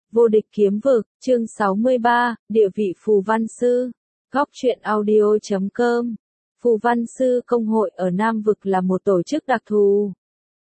Vô địch kiếm vực, chương 63, địa vị phù văn sư. Góc truyện audio.com. Phù văn sư công hội ở Nam vực là một tổ chức đặc thù.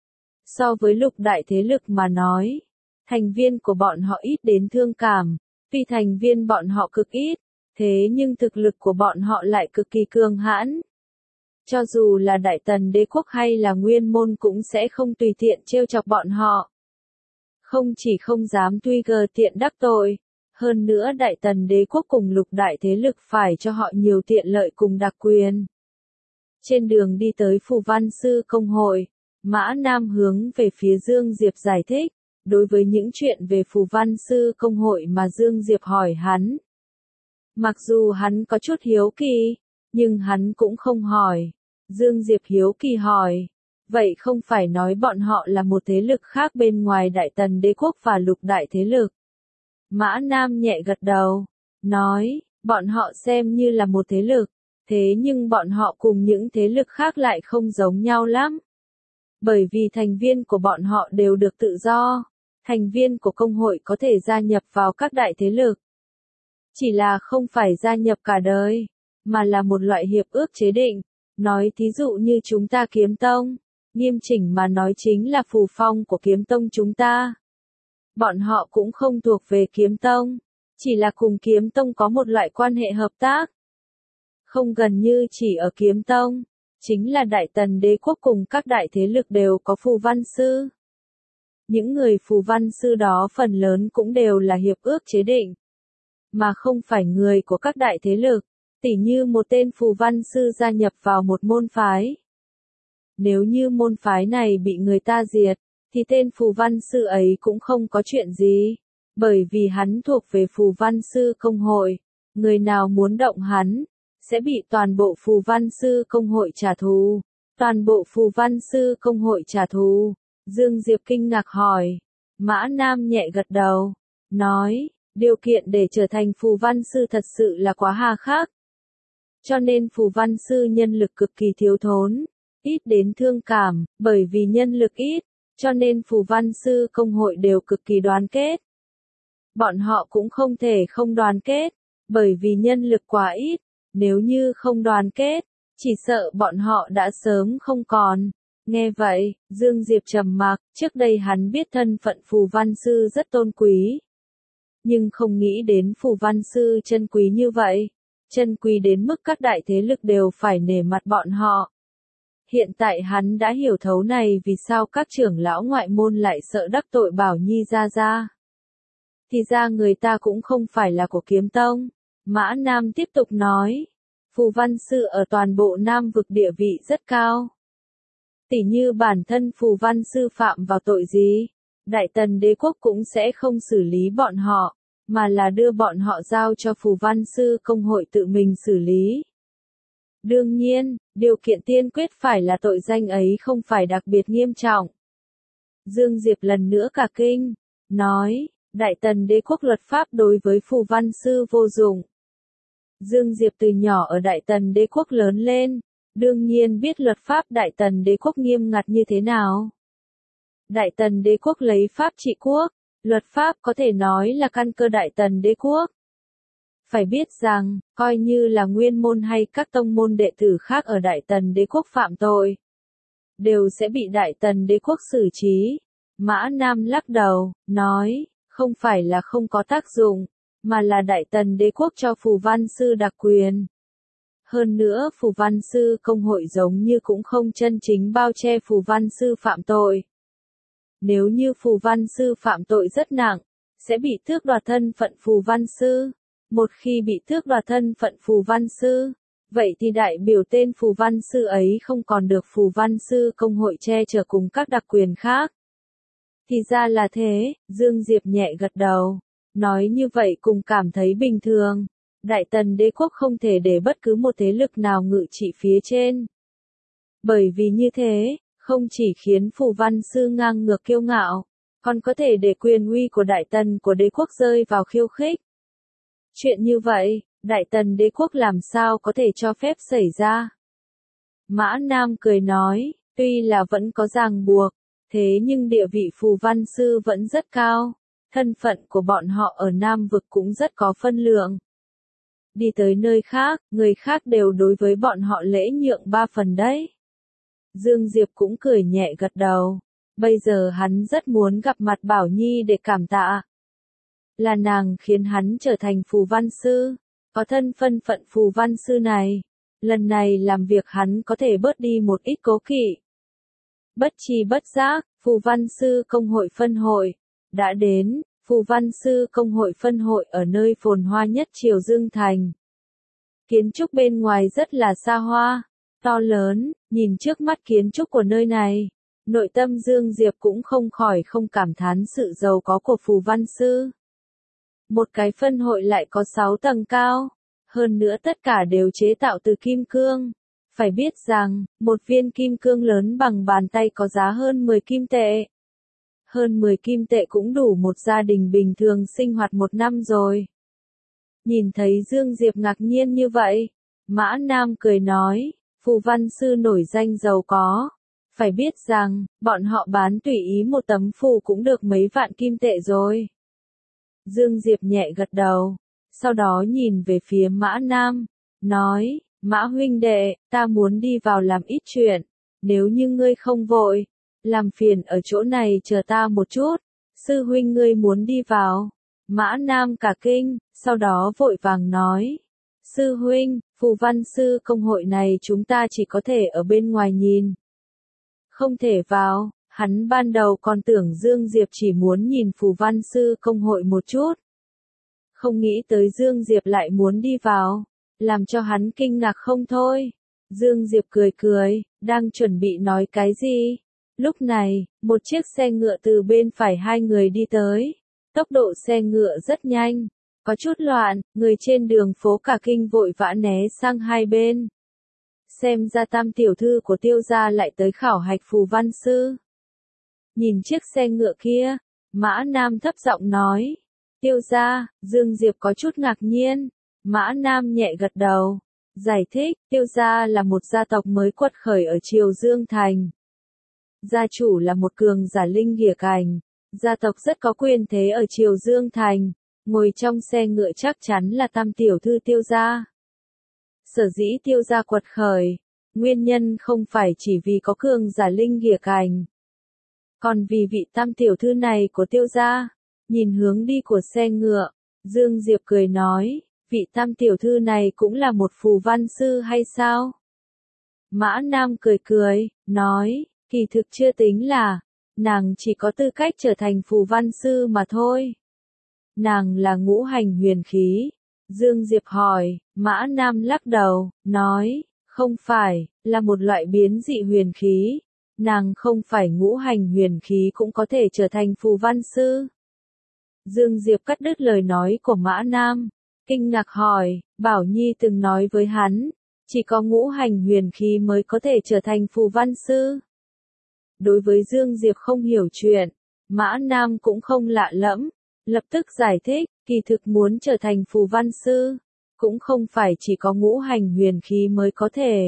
So với lục đại thế lực mà nói, thành viên của bọn họ ít đến thương cảm, vì thành viên bọn họ cực ít, thế nhưng thực lực của bọn họ lại cực kỳ cường hãn. Cho dù là Đại Tần Đế quốc hay là Nguyên Môn cũng sẽ không tùy tiện trêu chọc bọn họ. Không chỉ không dám tùy tiện đắc tội, hơn nữa Đại Tần Đế quốc cùng lục đại thế lực phải cho họ nhiều tiện lợi cùng đặc quyền. Trên đường đi tới Phù Văn Sư Công hội, Mã Nam hướng về phía Dương Diệp giải thích, đối với những chuyện về Phù Văn Sư Công hội mà Dương Diệp hỏi hắn. Mặc dù hắn có chút hiếu kỳ, nhưng hắn cũng không hỏi. Dương Diệp hiếu kỳ hỏi, vậy không phải nói bọn họ là một thế lực khác bên ngoài Đại Tần Đế quốc và lục đại thế lực? Mã Nam nhẹ gật đầu, nói, bọn họ xem như là một thế lực, thế nhưng bọn họ cùng những thế lực khác lại không giống nhau lắm. Bởi vì thành viên của bọn họ đều được tự do, thành viên của công hội có thể gia nhập vào các đại thế lực. Chỉ là không phải gia nhập cả đời, mà là một loại hiệp ước chế định. Nói thí dụ như chúng ta Kiếm Tông, nghiêm chỉnh mà nói chính là phù phong của Kiếm Tông chúng ta. Bọn họ cũng không thuộc về Kiếm Tông, chỉ là cùng Kiếm Tông có một loại quan hệ hợp tác. Không gần như chỉ ở Kiếm Tông, chính là Đại Tần Đế quốc cùng các đại thế lực đều có phù văn sư. Những người phù văn sư đó phần lớn cũng đều là hiệp ước chế định, mà không phải người của các đại thế lực. Tỉ như một tên phù văn sư gia nhập vào một môn phái. Nếu như môn phái này bị người ta diệt, thì tên phù văn sư ấy cũng không có chuyện gì, bởi vì hắn thuộc về Phù Văn Sư Công hội, người nào muốn động hắn, sẽ bị toàn bộ Phù Văn Sư Công hội trả thù. Toàn bộ Phù Văn Sư Công hội trả thù? Dương Diệp kinh ngạc hỏi. Mã Nam nhẹ gật đầu, nói, điều kiện để trở thành phù văn sư thật sự là quá hà khắc. Cho nên phù văn sư nhân lực cực kỳ thiếu thốn, ít đến thương cảm, bởi vì nhân lực ít, cho nên phù văn sư công hội đều cực kỳ đoàn kết. Bọn họ cũng không thể không đoàn kết, bởi vì nhân lực quá ít, nếu như không đoàn kết, chỉ sợ bọn họ đã sớm không còn. Nghe vậy, Dương Diệp trầm mặc, trước đây hắn biết thân phận phù văn sư rất tôn quý. Nhưng không nghĩ đến phù văn sư chân quý như vậy. Chân quý đến mức các đại thế lực đều phải nể mặt bọn họ. Hiện tại hắn đã hiểu thấu này vì sao các trưởng lão ngoại môn lại sợ đắc tội Bảo Nhi ra. Thì ra người ta cũng không phải là của Kiếm Tông. Mã Nam tiếp tục nói, phù văn sư ở toàn bộ Nam vực địa vị rất cao. Tỉ như bản thân phù văn sư phạm vào tội gì, Đại Tần Đế quốc cũng sẽ không xử lý bọn họ, mà là đưa bọn họ giao cho Phù Văn Sư Công hội tự mình xử lý. Đương nhiên, điều kiện tiên quyết phải là tội danh ấy không phải đặc biệt nghiêm trọng. Dương Diệp lần nữa cả kinh, nói, Đại Tần Đế quốc luật pháp đối với Phù Văn Sư vô dụng. Dương Diệp từ nhỏ ở Đại Tần Đế quốc lớn lên, đương nhiên biết luật pháp Đại Tần Đế quốc nghiêm ngặt như thế nào. Đại Tần Đế quốc lấy pháp trị quốc. Luật pháp có thể nói là căn cơ Đại Tần Đế quốc. Phải biết rằng, coi như là Nguyên Môn hay các tông môn đệ tử khác ở Đại Tần Đế quốc phạm tội, đều sẽ bị Đại Tần Đế quốc xử trí. Mã Nam lắc đầu, nói, không phải là không có tác dụng, mà là Đại Tần Đế quốc cho phù văn sư đặc quyền. Hơn nữa phù văn sư công hội giống như cũng không chân chính bao che phù văn sư phạm tội. Nếu như phù văn sư phạm tội rất nặng, sẽ bị tước đoạt thân phận phù văn sư. Một khi bị tước đoạt thân phận phù văn sư, vậy thì đại biểu tên phù văn sư ấy không còn được phù văn sư công hội che chở cùng các đặc quyền khác. Thì ra là thế, Dương Diệp nhẹ gật đầu, nói như vậy cùng cảm thấy bình thường. Đại Tần Đế quốc không thể để bất cứ một thế lực nào ngự trị phía trên. Bởi vì như thế, không chỉ khiến phù văn sư ngang ngược kiêu ngạo, còn có thể để quyền uy của Đại Tần của đế quốc rơi vào khiêu khích. Chuyện như vậy, Đại Tần Đế quốc làm sao có thể cho phép xảy ra? Mã Nam cười nói, tuy là vẫn có ràng buộc, thế nhưng địa vị phù văn sư vẫn rất cao. thân phận của bọn họ ở Nam vực cũng rất có phân lượng. Đi tới nơi khác, người khác đều đối với bọn họ lễ nhượng 3 phần đấy. Dương Diệp cũng cười nhẹ gật đầu. Bây giờ hắn rất muốn gặp mặt Bảo Nhi để cảm tạ. Là nàng khiến hắn trở thành phù văn sư. Có thân phận phù văn sư này. Lần này làm việc hắn có thể bớt đi một ít cố kỵ. Bất chi bất giác, phù văn sư công hội phân hội đã đến. Phù văn sư công hội phân hội ở nơi phồn hoa nhất Triều Dương Thành. Kiến trúc bên ngoài rất là xa hoa, to lớn, nhìn trước mắt kiến trúc của nơi này. Nội tâm Dương Diệp cũng không khỏi không cảm thán sự giàu có của phù văn sư. Một cái phân hội lại có 6 tầng cao, hơn nữa tất cả đều chế tạo từ kim cương. Phải biết rằng, một viên kim cương lớn bằng bàn tay có giá hơn 10 kim tệ. Hơn 10 kim tệ cũng đủ một gia đình bình thường sinh hoạt một năm rồi. Nhìn thấy Dương Diệp ngạc nhiên như vậy, Mã Nam cười nói, phù văn sư nổi danh giàu có. Phải biết rằng, bọn họ bán tùy ý một tấm phù cũng được mấy vạn kim tệ rồi. Dương Diệp nhẹ gật đầu, sau đó nhìn về phía Mã Nam, nói, Mã huynh đệ, ta muốn đi vào làm ít chuyện, nếu như ngươi không vội, làm phiền ở chỗ này chờ ta một chút, sư huynh ngươi muốn đi vào. Mã Nam cả kinh, sau đó vội vàng nói, sư huynh, phù văn sư công hội này chúng ta chỉ có thể ở bên ngoài nhìn. Không thể vào, hắn ban đầu còn tưởng Dương Diệp chỉ muốn nhìn phù văn sư công hội một chút. Không nghĩ tới Dương Diệp lại muốn đi vào, làm cho hắn kinh ngạc không thôi. Dương Diệp cười cười, đang chuẩn bị nói cái gì. Lúc này, một chiếc xe ngựa từ bên phải hai người đi tới. Tốc độ xe ngựa rất nhanh, có chút loạn, người trên đường phố cả kinh vội vã né sang hai bên. Xem ra Tam tiểu thư của Tiêu gia lại tới khảo hạch phù văn sư. Nhìn chiếc xe ngựa kia, Mã Nam thấp giọng nói, Tiêu gia. Dương Diệp có chút ngạc nhiên. Mã Nam nhẹ gật đầu, giải thích, Tiêu gia là một gia tộc mới quật khởi ở Triều Dương Thành. Gia chủ là một cường giả linh ghỉa cảnh, gia tộc rất có quyền thế ở Triều Dương Thành, ngồi trong xe ngựa chắc chắn là Tam tiểu thư Tiêu gia. Sở dĩ Tiêu gia quật khởi, nguyên nhân không phải chỉ vì có cường giả linh ghỉa cảnh, còn vì vị Tam tiểu thư này của Tiêu gia. Nhìn hướng đi của xe ngựa, Dương Diệp cười nói, vị Tam tiểu thư này cũng là một phù văn sư hay sao? Mã Nam cười cười, nói, kỳ thực chưa tính là, nàng chỉ có tư cách trở thành phù văn sư mà thôi. Nàng là ngũ hành huyền khí. Dương Diệp hỏi, Mã Nam lắc đầu, nói, không phải, là một loại biến dị huyền khí. Nàng không phải ngũ hành huyền khí cũng có thể trở thành phù văn sư. Dương Diệp cắt đứt lời nói của Mã Nam, kinh ngạc hỏi, Bảo Nhi từng nói với hắn, chỉ có ngũ hành huyền khí mới có thể trở thành phù văn sư. Đối với Dương Diệp không hiểu chuyện, Mã Nam cũng không lạ lẫm, lập tức giải thích, kỳ thực muốn trở thành phù văn sư, cũng không phải chỉ có ngũ hành huyền khí mới có thể.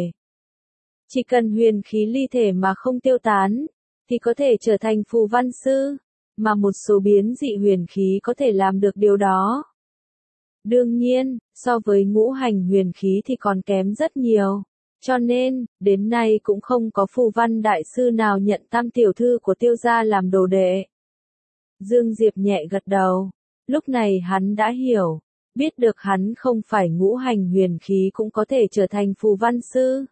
Chỉ cần huyền khí ly thể mà không tiêu tán, thì có thể trở thành phù văn sư, mà một số biến dị huyền khí có thể làm được điều đó. Đương nhiên, so với ngũ hành huyền khí thì còn kém rất nhiều. Cho nên, đến nay cũng không có phù văn đại sư nào nhận Tam tiểu thư của Tiêu gia làm đồ đệ. Dương Diệp nhẹ gật đầu. Lúc này hắn đã hiểu, biết được hắn không phải ngũ hành huyền khí cũng có thể trở thành phù văn sư.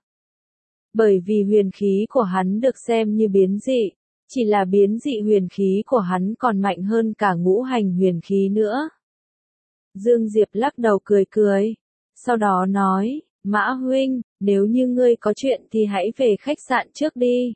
Bởi vì huyền khí của hắn được xem như biến dị, chỉ là biến dị huyền khí của hắn còn mạnh hơn cả ngũ hành huyền khí nữa. Dương Diệp lắc đầu cười cười, sau đó nói, Mã huynh, nếu như ngươi có chuyện thì hãy về khách sạn trước đi.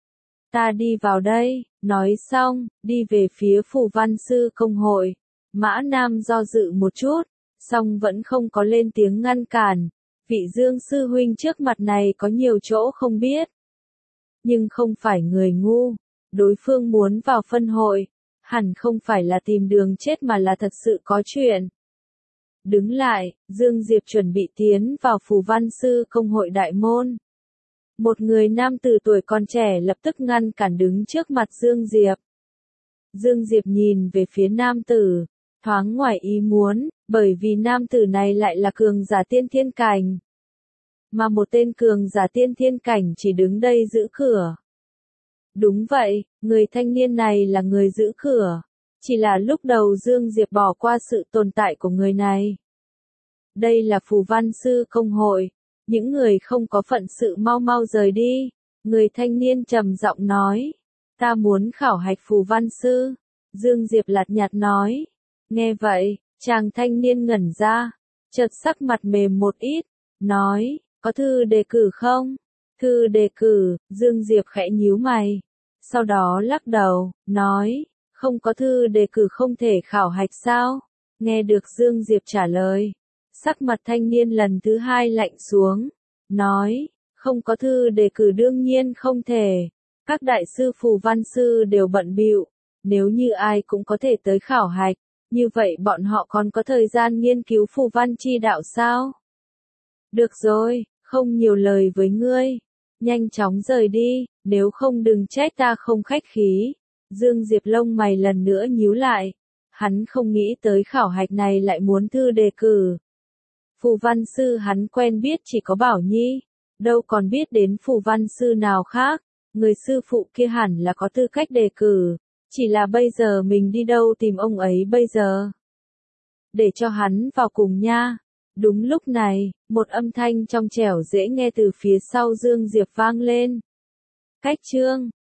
Ta đi vào đây, nói xong, đi về phía phù văn sư công hội. Mã Nam do dự một chút, song vẫn không có lên tiếng ngăn cản. Vị Dương sư huynh trước mặt này có nhiều chỗ không biết. Nhưng không phải người ngu, đối phương muốn vào phân hội, hẳn không phải là tìm đường chết mà là thật sự có chuyện. Đứng lại, Dương Diệp chuẩn bị tiến vào phù văn sư công hội đại môn. Một người nam tử tuổi còn trẻ lập tức ngăn cản đứng trước mặt Dương Diệp. Dương Diệp nhìn về phía nam tử, thoáng ngoài ý muốn, bởi vì nam tử này lại là cường giả tiên thiên cảnh. Mà một tên cường giả tiên thiên cảnh chỉ đứng đây giữ cửa. Đúng vậy, người thanh niên này là người giữ cửa. Chỉ là lúc đầu Dương Diệp bỏ qua sự tồn tại của người này. Đây là phù văn sư công hội. Những người không có phận sự mau mau rời đi. Người thanh niên trầm giọng nói. Ta muốn khảo hạch phù văn sư. Dương Diệp lạt nhạt nói. Nghe vậy, chàng thanh niên ngẩn ra. Chợt sắc mặt mềm một ít. Nói, có thư đề cử không? Thư đề cử, Dương Diệp khẽ nhíu mày. Sau đó lắc đầu, nói, không có thư đề cử không thể khảo hạch sao? Nghe được Dương Diệp trả lời. Sắc mặt thanh niên lần thứ hai lạnh xuống. Nói, không có thư đề cử đương nhiên không thể. Các đại sư phù văn sư đều bận bịu. Nếu như ai cũng có thể tới khảo hạch, như vậy bọn họ còn có thời gian nghiên cứu phù văn chi đạo sao? Được rồi, không nhiều lời với ngươi. Nhanh chóng rời đi, nếu không đừng trách ta không khách khí. Dương Diệp lông mày lần nữa nhíu lại. Hắn không nghĩ tới khảo hạch này lại muốn thư đề cử. Phù văn sư hắn quen biết chỉ có Bảo Nhi, đâu còn biết đến phù văn sư nào khác. Người sư phụ kia hẳn là có tư cách đề cử, chỉ là bây giờ mình đi đâu tìm ông ấy bây giờ? Để cho hắn vào cùng nha. Đúng lúc này, một âm thanh trong trẻo dễ nghe từ phía sau Dương Diệp vang lên. Cách chương